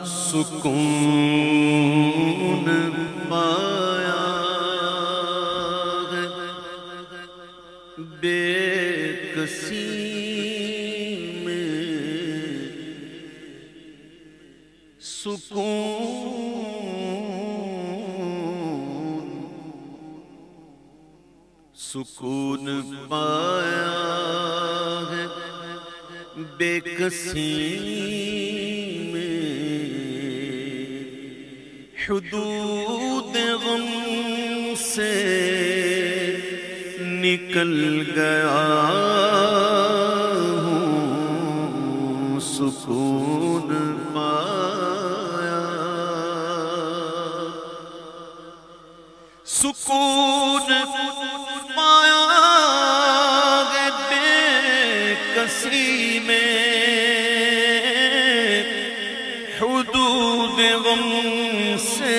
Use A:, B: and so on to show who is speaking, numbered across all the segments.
A: سکون پایا ہے بے کسی میں سکون پایا ہے بے کسی میں حدود غم سے نکل گیا ہوں سکون پایا سکون پایا ہے بے کسی میں حدود غم سے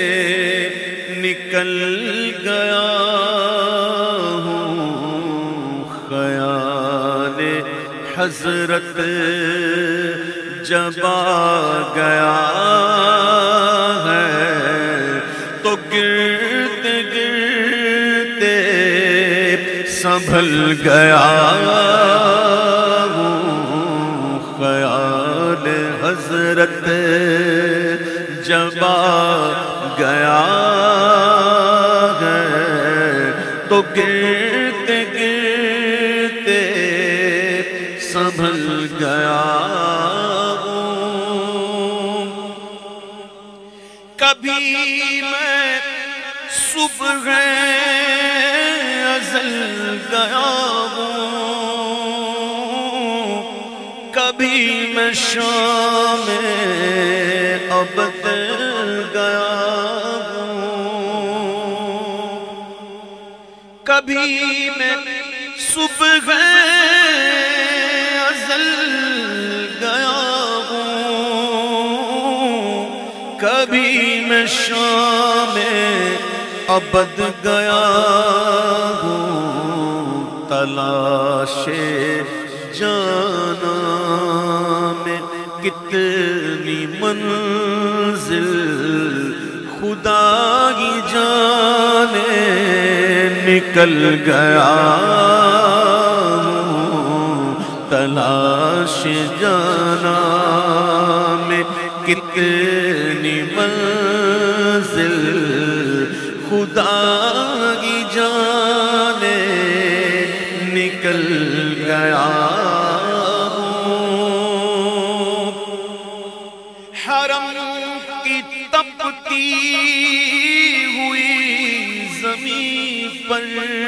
A: نکل گیا ہوں خیال حضرت جب آ گیا ہے تو گرتے گرتے سنبھل گیا ہوں خیال حضرت جب آ گیا ہے تو گرتے گرتے سنبھل گیا ہوں کبھی میں صبح ازل گیا ہوں کبھی میں شام ابد گیا ہوں کبھی میں صبح ازل گیا ہوں کبھی میں شام ابد گیا ہوں تلاش جانا میں کتنی منزل خدا کی جانے نکل گیا ہوں تلاش جانا میں کتنی منزل خدا کی جانے نکل گیا ہوں حرم کی تپتی ہوئی زمین پر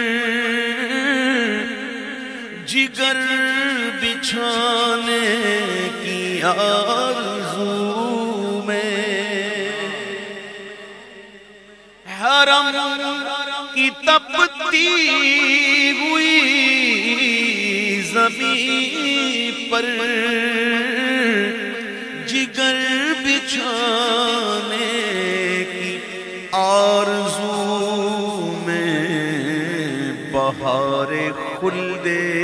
A: جگر بچھانے کی آرزو میں حرم کی تپتی ہوئی زمین پر جگر بچھانے کی آرزو میں بہار خلد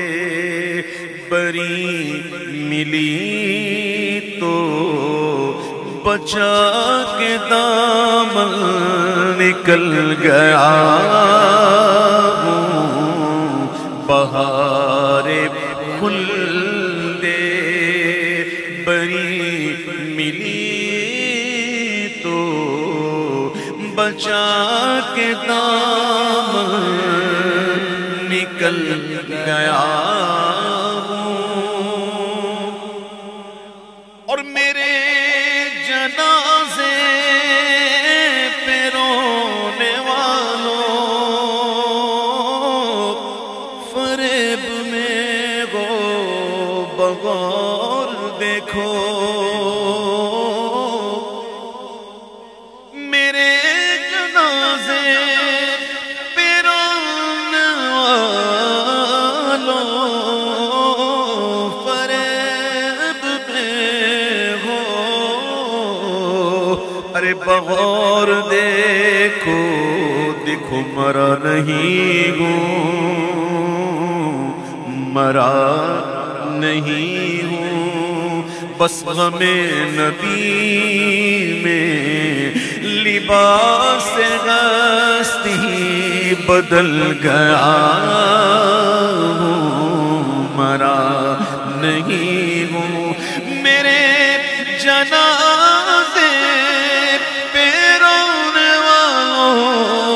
A: بری ملی تو بچا کے دامن نکل گیا ہوں بہار خلد بری ملی تو بچا کے دامن نکل گیا اور میرے جنازے پہ رونے والوں فریب میں گو بغور دیکھو میرے جنازے پہ رونے والوں ارے بغور دیکھو دیکھو مرا نہیں ہوں مرا نہیں ہوں بس غم نبی میں لباس ہستی بدل گیا ہوں، مرا نہیں ہوں۔ میرے جنازے پہ رونے والوں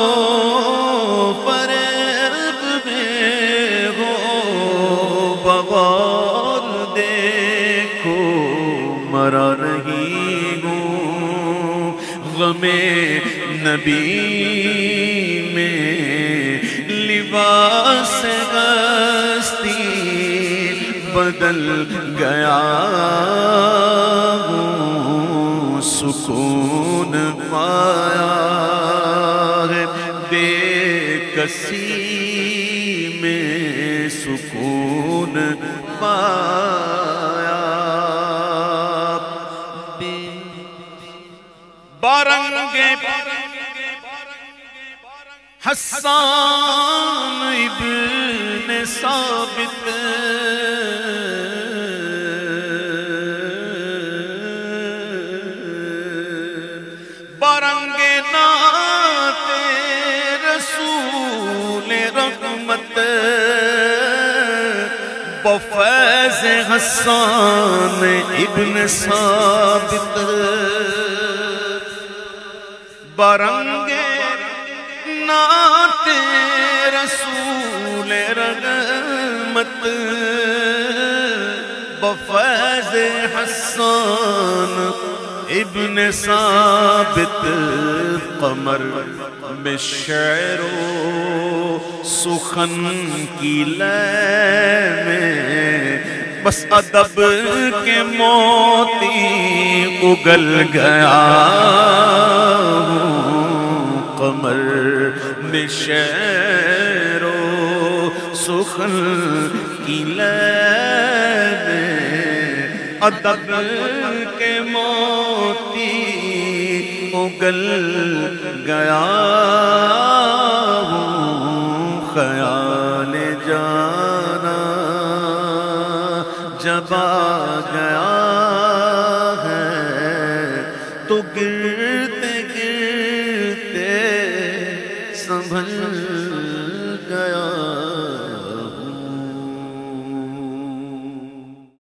A: فریب میں ہو، بغور دیکھو مرا نہیں ہوں۔ غم نبی میں لباس ہستی بدل گیا ہوں، سکون پایا ہے بے کسی میں، سکون پایا۔ بارنگ حسان ابن ثابت بارنگ نعت رسول رحمت بفیض حسان ابن ثابت، بارنگ نعت رسول رحمت بفیض حسان ابن ثابت، قمر میں شعر و سخن کی لے میں بس ادب کے موتی اگل گیا ہوں، قمر میں شعر و سخن کی لے میں ادب کے موتی اگل گیا ہوں، خیال جانا جب آ گیا ہے تو گرتے